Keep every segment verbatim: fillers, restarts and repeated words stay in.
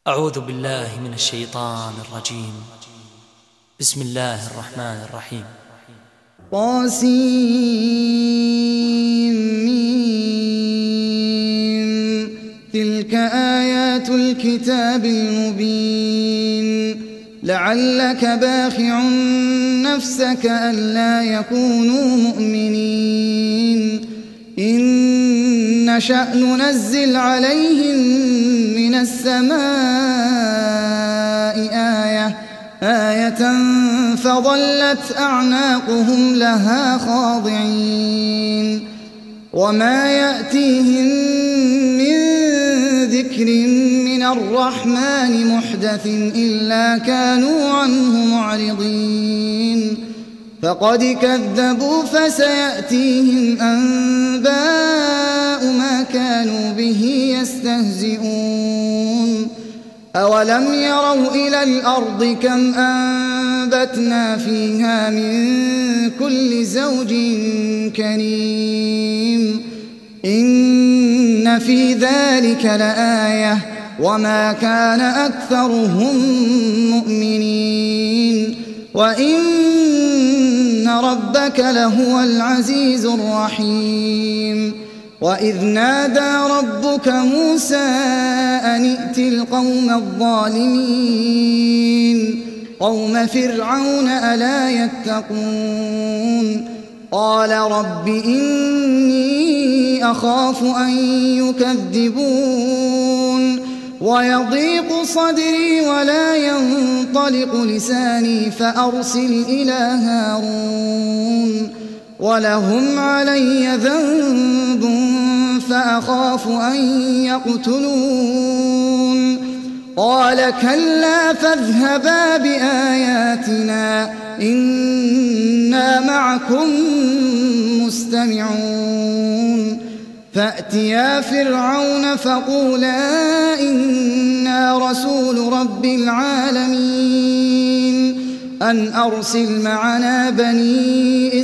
أعوذ بالله من الشيطان الرجيم. بسم الله الرحمن الرحيم. طاسيم تلك آيات الكتاب المبين لعلك باخع نفسك ألا يكونوا مؤمنين إن نشأ ننزل عليهم من السماء آية آية فظلت أعناقهم لها خاضعين وما يأتيهم من ذكر من الرحمن محدث إلا كانوا عنه معرضين فقد كذبوا فسيأتيهم أنباء ما كانوا به يستهزئون أولم يروا إلى الأرض كم أنبتنا فيها من كل زوج كريم إن في ذلك لآية وما كان أكثرهم مؤمنين وإن ربك لهو العزيز الرحيم وإذ نادى ربك موسى أن ائت القوم الظالمين قوم فرعون ألا يتقون قال رب إني أخاف أن يكذبون ويضيق صدري ولا ينطلق لساني فأرسل إلى هارون ولهم علي ذنب فأخاف أن يقتلون قال كلا فاذهبا بآياتنا إنا معكم مستمعون فأتيا فرعون فقولا إنا رسول رب العالمين أن أرسل معنا بني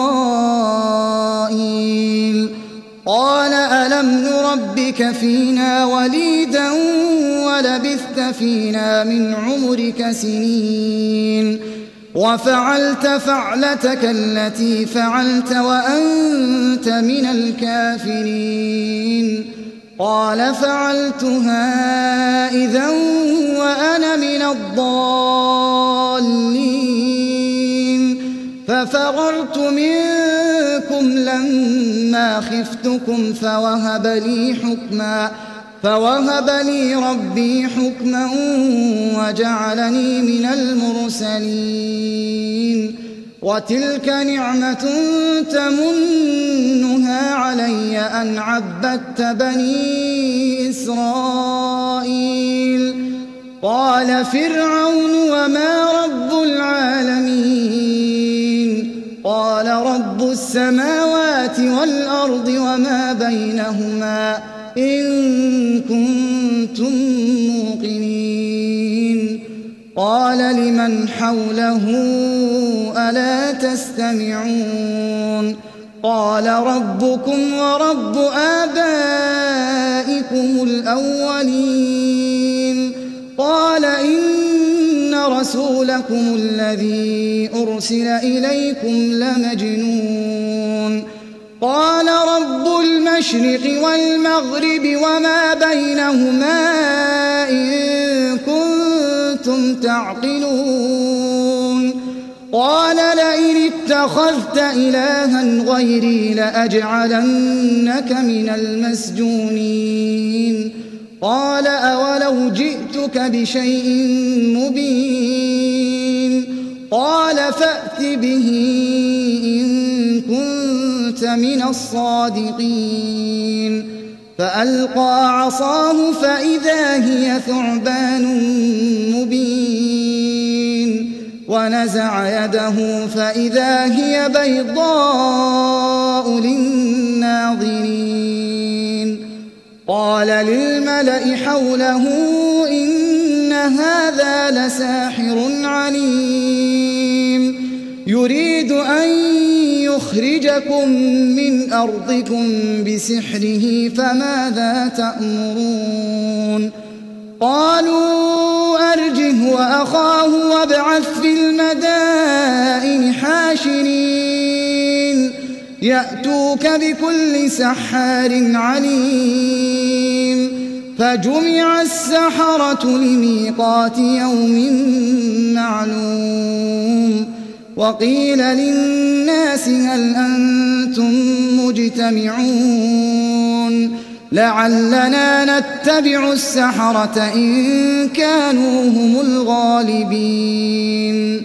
إسرائيل قال ألم نربك فينا وليدا ولبثت فينا من عمرك سنين وفعلت فعلتك التي فعلت وأنت من الكافرين قال فعلتها إذا وأنا من الضالين ففررت منكم لما خفتكم فوهب لي حكما فوهب لي ربي حكما وجعلني من المرسلين وتلك نعمة تمنها علي أن عبدت بني إسرائيل قال فرعون وما رب العالمين قال رب السماوات والأرض وما بينهما إن كنتم موقنين قال لمن حوله ألا تستمعون قال ربكم ورب آبائكم الأولين قال إن رسولكم الذي أرسل إليكم لمجنون قال رب المشرق والمغرب وما بينهما إن كنتم تعقلون قال لئن اتخذت إلها غيري لأجعلنك من المسجونين قال أولو جئتك بشيء مبين قال فأت به إن كنت من الصادقين فألقى عصاه فإذا هي ثعبان مبين ونزع يده فإذا هي بيضاء للناظرين قال للملأ حوله إن هذا لساحر عليم يريد أن يخرجكم من أرضكم بسحره فماذا تأمرون قالوا أرجه وأخاه وابعث في المدائن حاشرين يأتوك بكل سحار عليم فجمع السحرة لميقات يوم معلوم وقيل للناس هل أنتم مجتمعون لعلنا نتبع السحرة إن كانوا هم الغالبين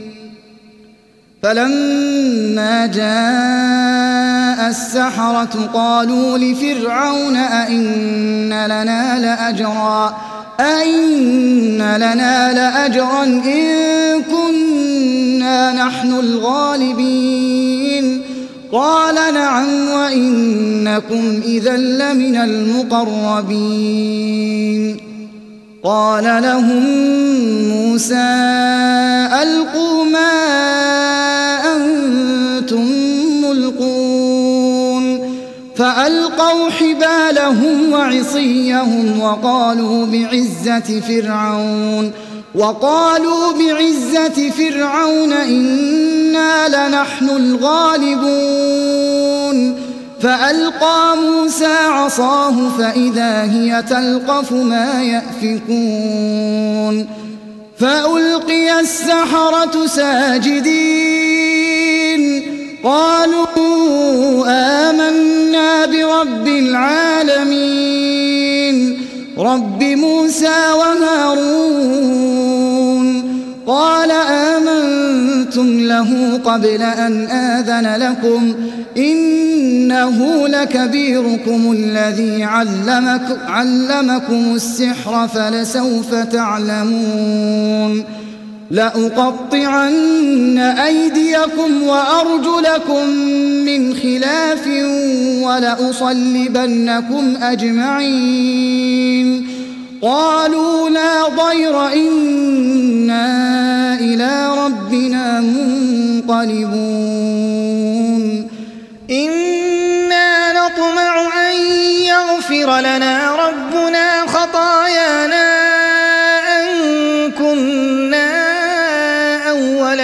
فلما جاء السحرة قالوا لفرعون أئن لنا لأجرا أئن لنا لأجرا إن كنا نحن الغالبين قال نعم وإنكم إذا لمن المقربين قال لهم موسى ألقوا ما أنتم ملقون فألقوا حبالهم وعصيهم وقالوا بعزة فرعون وقالوا بعزة فرعون إنا لنحن الغالبون فألقى موسى عصاه فإذا هي تلقف ما يأفكون فألقي السحرة ساجدين قالوا آمنا برب العالمين رب موسى وهارون قال آمنتم له قبل أن آذن لكم إنه لكبيركم الذي علمك علمكم السحر فلسوف تعلمون لأقطعن أيديكم وأرجلكم من خلاف ولأصلبنكم أجمعين قالوا لا ضير إنا إلى ربنا منقلبون إنا نطمع أن يغفر لنا ربنا خطايانا أن كنا أول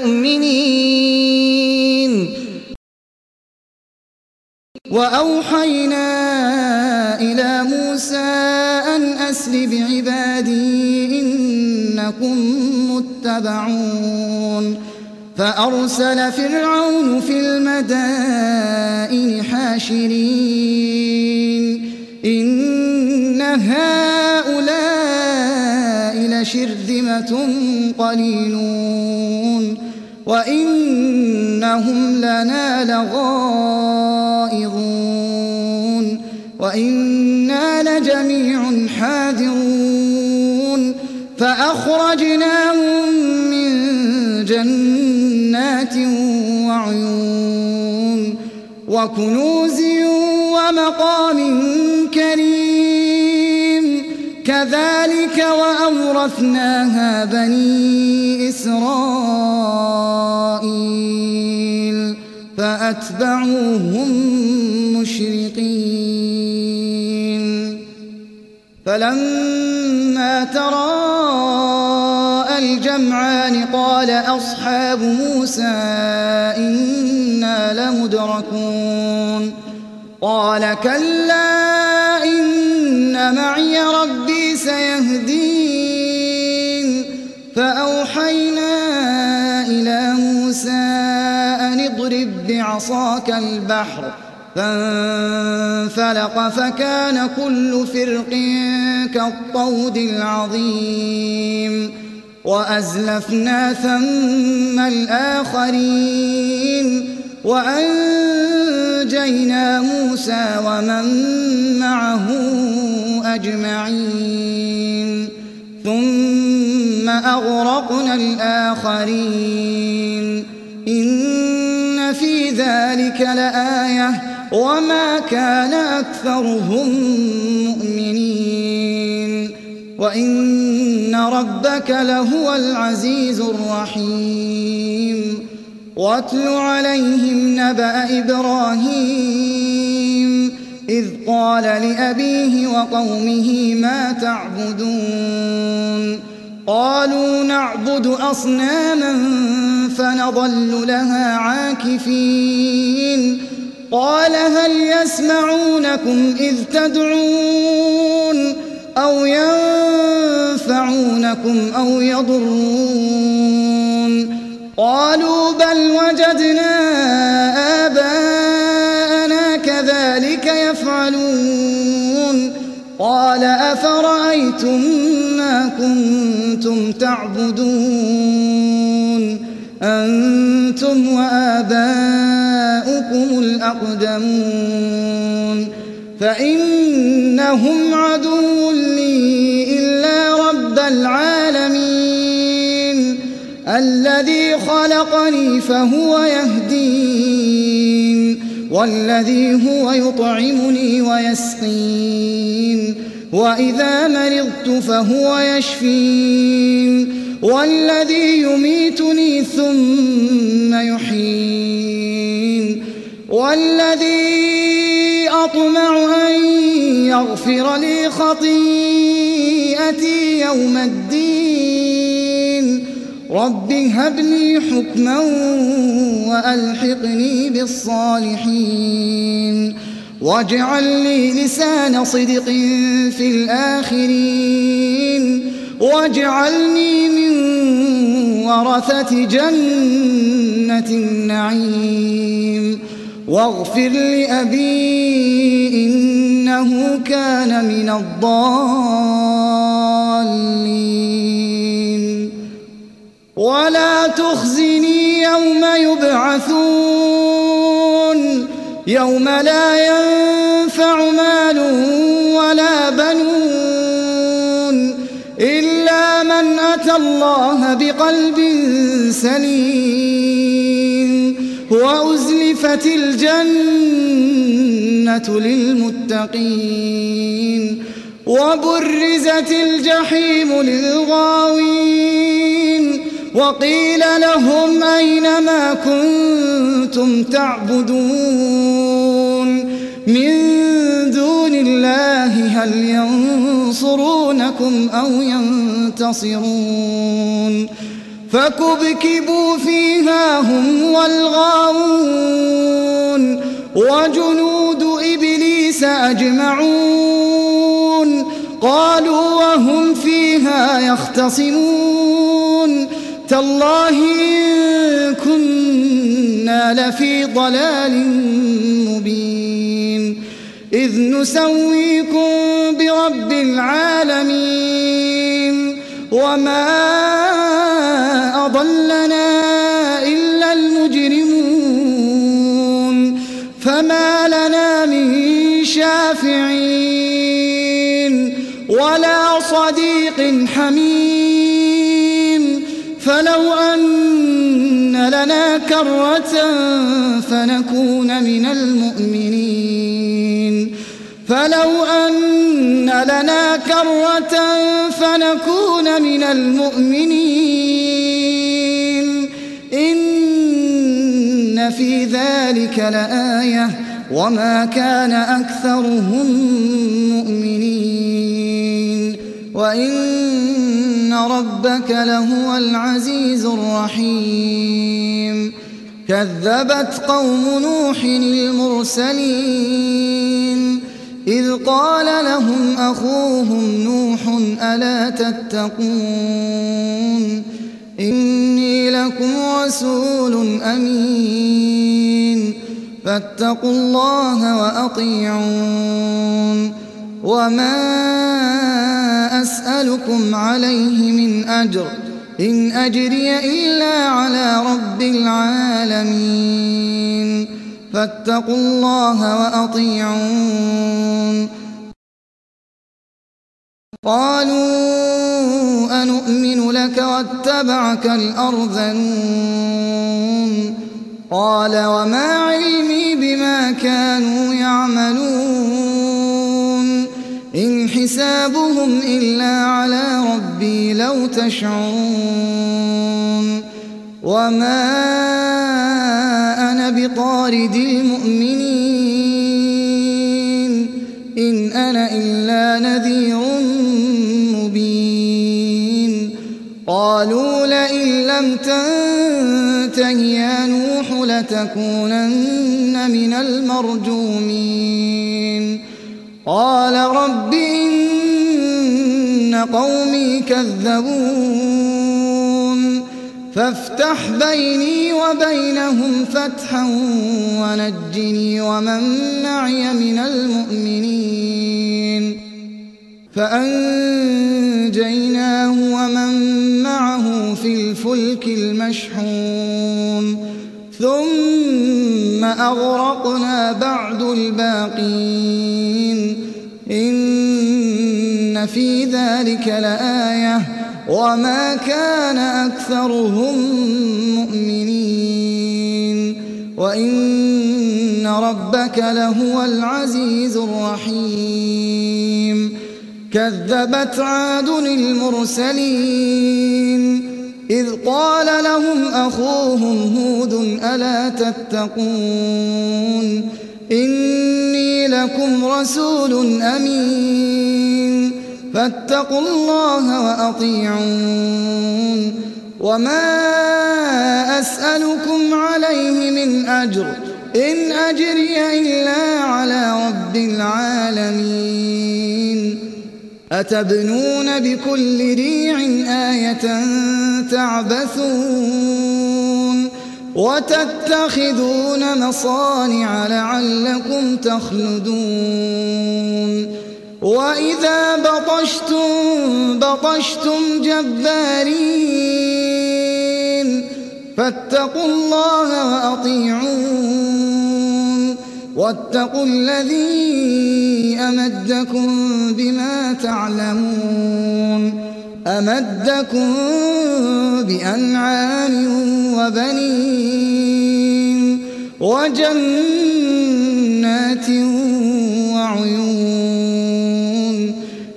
المؤمنين وأوحينا إلى موسى أن أسر بعبادي إنكم متبعون فأرسل فرعون في المدائن حاشرين إن هؤلاء لشرذمة قليلون وإنهم لنا لغائظون وإنا لجميع حاذرون فأخرجناهم من جنات وعيون وكنوز ومقام كريم كذلك وأورثناها بني إسرائيل فأتبعوهم مشرقين فلما تراءى الجمعان قال أصحاب موسى إنا لمدركون قال كلا إن معي ربي سيهدين فأوحينا إلى موسى أن اضرب بعصاك البحر فانفلق فكان كل فرق كالطود العظيم وأزلفنا ثم الآخرين وأنجينا موسى ومن معه أجمعين ثم أغرقنا الآخرين إن في ذلك لآية وما كان أكثرهم مؤمنين وإن ربك لهو العزيز الرحيم واتل عليهم نبأ إبراهيم إذ قال لأبيه وقومه ما تعبدون قالوا نعبد أصناما فنظل لها عاكفين قال هل يسمعونكم إذ تدعون أو ينفعونكم أو يضرون قالوا بل وجدنا آباءنا كذلك يفعلون قال أفرأيتم ما كنتم تعبدون أنتم وآباؤكم الأقدمون فإنهم عدو لي إلا رب العالمين الذي خلقني فهو يهدين والذي هو يطعمني ويسقين وإذا مرضت فهو يشفين والذي يميتني ثم يحيين والذي أطمع أن يغفر لي خطيئتي يوم الدين رب هب لي حكما وألحقني بالصالحين واجعل لي لسان صدق في الآخرين واجعلني من ورثة جنة النعيم واغفر لأبي إنه كان من الضالين ولا تخزني يوم يبعثون يوم لا ينفع مال ولا بنون إلا من أتى الله بقلب سليم وأزلفت الجنة للمتقين وبرزت الجحيم للغاوين وقيل لهم أين ما كنتم تعبدون من دون الله هل ينصرونكم أو ينتصرون فكبكبوا فيها هم والغاوون وجنود إبليس أجمعون قالوا وهم فيها يختصمون تالله إن كنا لفي ضلال مبين إذ نسويكم برب العالمين وما أضلنا إلا المجرمون فما لنا من شافعين ولا صديق حميم فلو أن لنا كرة فنكون من المؤمنين فلو أن لنا كرة فنكون من المؤمنين إن في ذلك لآية وما كان أكثرهم مؤمنين وإن ربك لهو العزيز الرحيم كذبت قوم نوح المرسلين إذ قال لهم أخوهم نوح ألا تتقون إني لكم رسول أمين فاتقوا الله وأطيعون وما أسألكم عليه من أجر إن أجري إلا على رب العالمين فاتقوا الله وأطيعون قالوا أنؤمن لك واتبعك الأرذلون قال وما علمي بما كانوا يعملون إن حسابهم إلا على ربي لو تشعرون وما أنا بطارد المؤمنين قالوا لئن لم تنته يا نوح لتكونن من المرجومين قال رب إن قومي كذبون فافتح بيني وبينهم فتحا ونجني ومن معي من المؤمنين فأنجيناه ومن معه في الفلك المشحون ثم أغرقنا بعد الباقين إن في ذلك لآية وما كان أكثرهم مؤمنين وإن ربك لهو العزيز الرحيم كذبت عاد المرسلين إذ قال لهم أخوهم هود ألا تتقون إني لكم رسول أمين فاتقوا الله وأطيعون وما أسألكم عليه من أجر إن أجري إلا على رب العالمين أتبنون بكل ريع آية تعبثون وتتخذون مصانع لعلكم تخلدون وإذا بطشتم بطشتم جبارين فاتقوا الله وأطيعون واتقوا الذي أمدكم بما تعلمون أمدكم بأنعام وبنين وجنات وعيون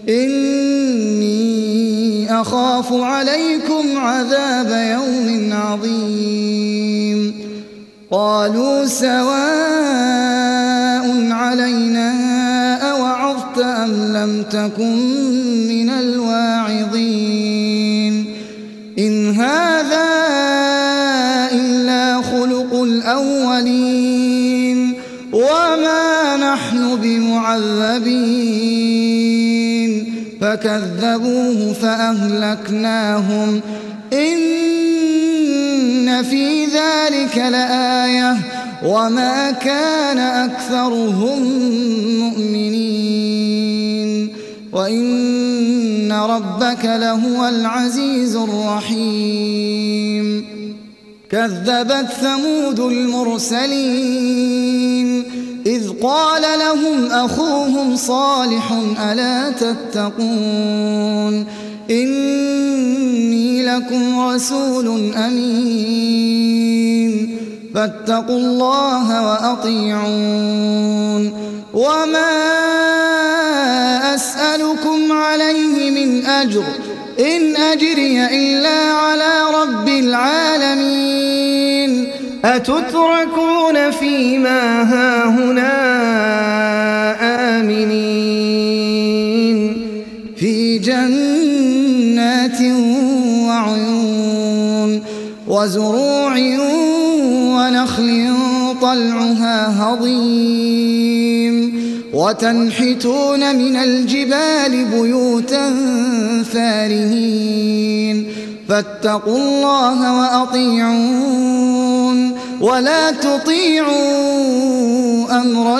إني أخاف عليكم عذاب يوم عظيم قالوا سواء علينا أوعظت أم لم تكن من الواعظين إن هذا إلا خلق الأولين وما نحن بمعذبين فكذبوه فأهلكناهم إن في ذلك لآية وما كان أكثرهم مؤمنين وإن ربك لهو العزيز الرحيم كذبت ثمود المرسلين إذ قال لهم أخوهم صالح ألا تتقون إني لكم رسول أمين فاتقوا الله وأطيعون وما أسألكم عليه من أجر إن أجري إلا على رب العالمين أتتركون فيما هاهنا آمنين في جنات وعيون وزروع ونخل طلعها هضيم وتنحتون من الجبال بيوتا فارهين فاتقوا الله وأطيعون ولا تطيعوا أمر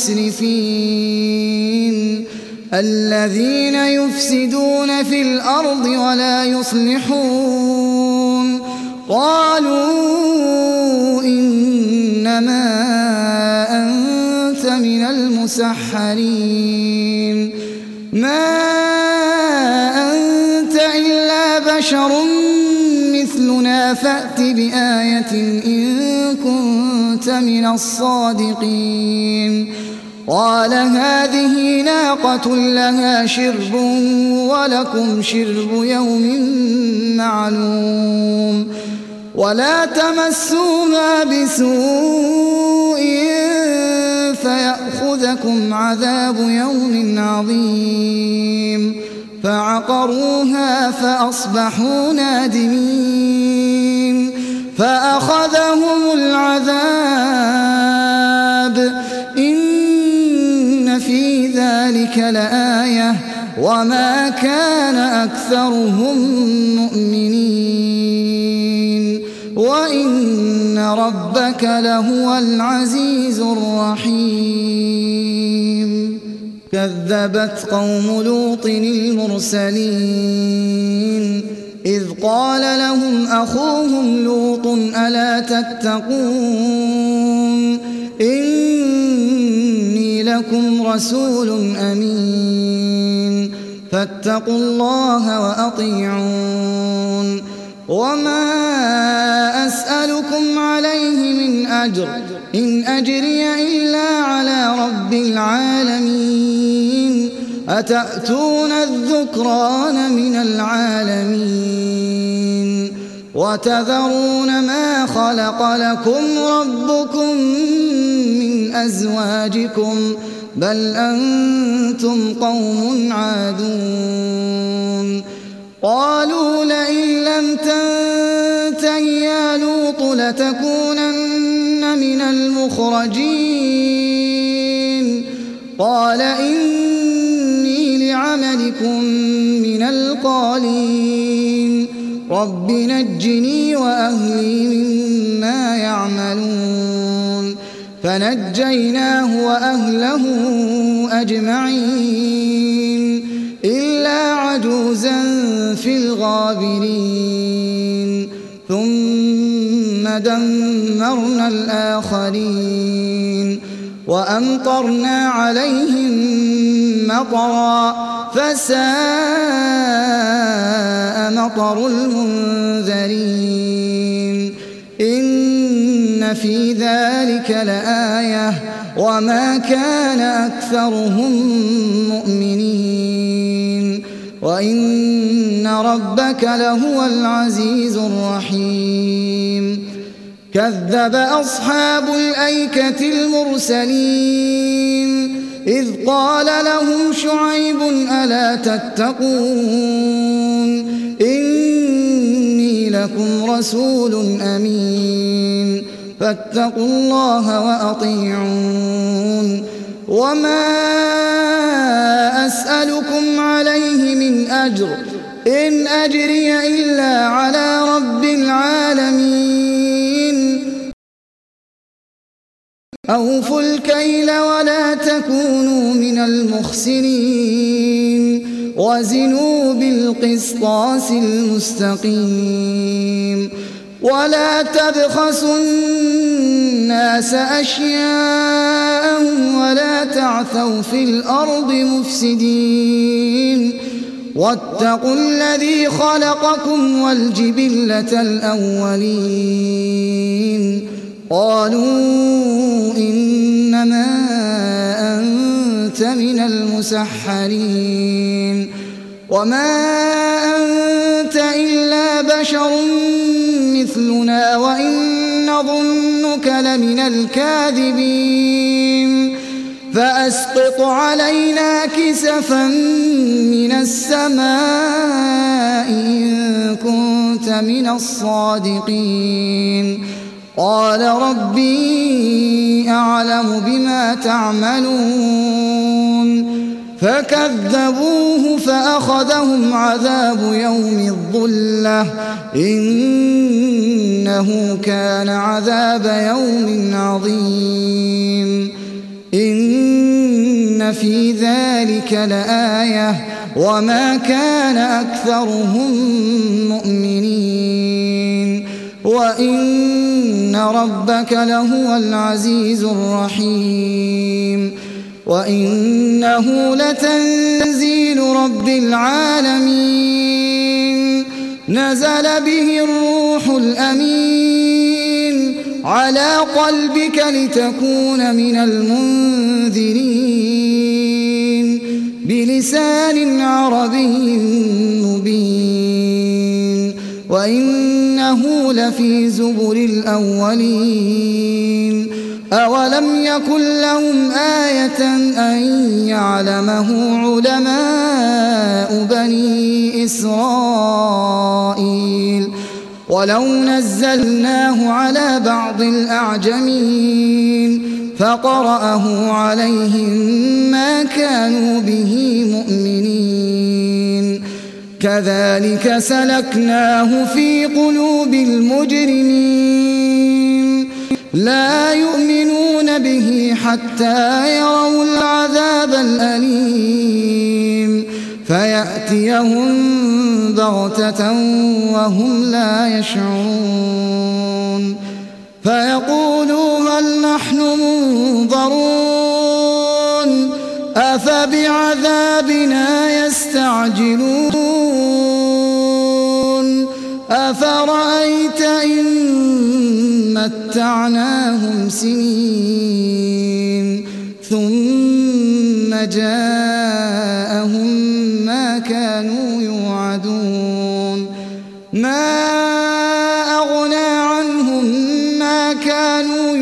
المسرفين الذين يفسدون في الأرض ولا يصلحون قالوا إنما أنت من المسحرين ما أنت إلا بشر مثلنا فأت بآية إن كنت من الصادقين قال هذه ناقة لها شرب ولكم شرب يوم معلوم ولا تمسوها بسوء فيأخذكم عذاب يوم عظيم فعقروها فأصبحوا نادمين فأخذهم العذاب إن في ذلك لآية وما كان أكثرهم مؤمنين وإن ربك لهو العزيز الرحيم كذبت قوم لوط المرسلين إذ قال لهم أخوهم لوط ألا تتقون إني لكم رسول أمين فاتقوا الله وأطيعون وما أسألكم عليه من أجر إن أجري إلا على رب العالمين أتأتون الذكران من العالمين وتذرون ما خلق لكم ربكم من أزواجكم بل أنتم قوم عادون قالوا لئن لم تنته يا لوط لتكونن من المخرجين قال إني لعملكم من القالين رب نجني وأهلي مما يعملون فنجيناه وأهله أجمعين إلا عجوزا في الغابرين ثم دمرنا الآخرين وأمطرنا عليهم مطرا فساء مطر المنذرين إن في ذلك لآية وما كان أكثرهم مؤمنين وإن ربك لهو العزيز الرحيم كذب أصحاب الأيكة المرسلين إذ قال لهم شعيب ألا تتقون إني لكم رسول أمين فاتقوا الله وأطيعون وما أسألكم عليه من أجر إن أجري إلا على رب العالمين أوفوا الكيل ولا تكونوا من المخسرين وزنوا بالقسطاس المستقيم ولا تبخسوا الناس أشياءهم ولا تعثوا في الأرض مفسدين واتقوا الذي خلقكم والجبلة الأولين قالوا إنما أنت من المسحرين وما أنت إلا بشر مثلنا وإن نظنك لمن الكاذبين فأسقط علينا كسفا من السماء إن كنت من الصادقين قال ربي أعلم بما تعملون فكذبوه فأخذهم عذاب يوم الظلة إنه كان عذاب يوم عظيم إن في ذلك لآية وما كان أكثرهم مؤمنين وإن ربك لهو العزيز الرحيم وإنه لتنزيل رب العالمين نزل به الروح الأمين على قلبك لتكون من المنذرين بلسان عربي مبين وإنه لفي زبر الأولين أولم يكن لهم آية أن يعلمه علماء بني إسرائيل ولو نزلناه على بعض الأعجمين فقرأه عليهم ما كانوا به مؤمنين كذلك سلكناه في قلوب المجرمين لا يؤمنون به حتى يروا العذاب الأليم فيأتيهم بغتة وهم لا يشعرون فيقولوا هل نحن منظرون أفبعذابنا يستعجلون أفرأيت إن متعناهم سنين ثم جاءهم ما كانوا يوعدون ما أغنى عنهم ما كانوا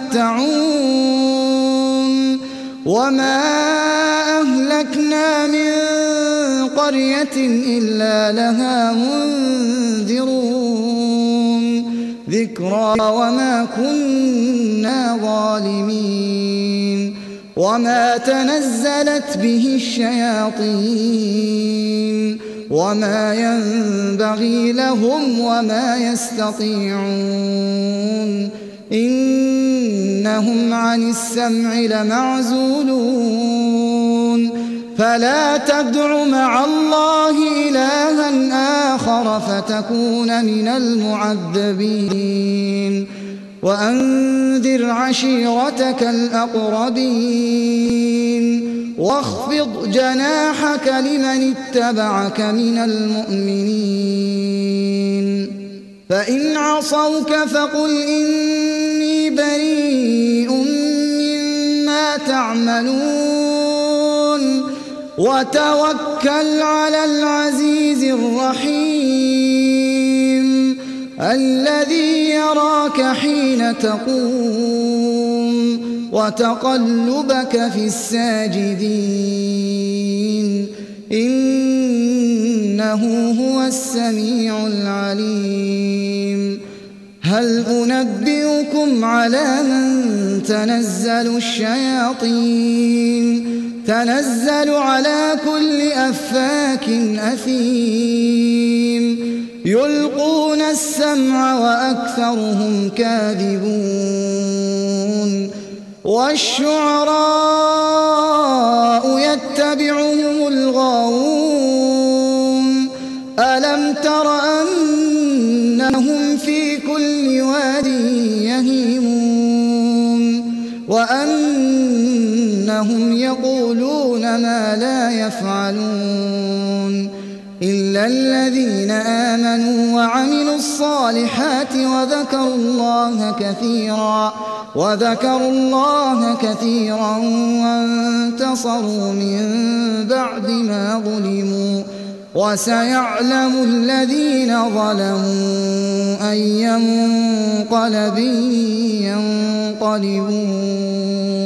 يمتعون وما أهلكنا من قرية إلا لها منذرون ذكرى وما كنا ظالمين وما تنزلت به الشياطين وما ينبغي لهم وما يستطيعون إنهم عن السمع لمعزولون فلا تدع مع الله إلها آخر فتكون من المعذبين وأنذر عشيرتك الأقربين واخفض جناحك لمن اتبعك من المؤمنين فإن عصوك فقل إني بريء مما تعملون وتوكل على العزيز الرحيم الذي يراك حين تقوم وتقلبك في الساجدين إنه هو السميع العليم هل أنبئكم على من تنزل الشياطين تنزل على كل أفاك أثيم يلقون السمع وأكثرهم كاذبون والشعراء يتبعهم الغاوون ألم تر أنهم في كل واد يهيمون وأنهم يقولون ما لا يفعلون إلا الذين آمنوا وعملوا الصالحات وذكروا الله كثيرا وذكروا الله كثيرا وانتصروا من بعد ما ظلموا وسيعلم الذين ظلموا أي منقلب ينقلبون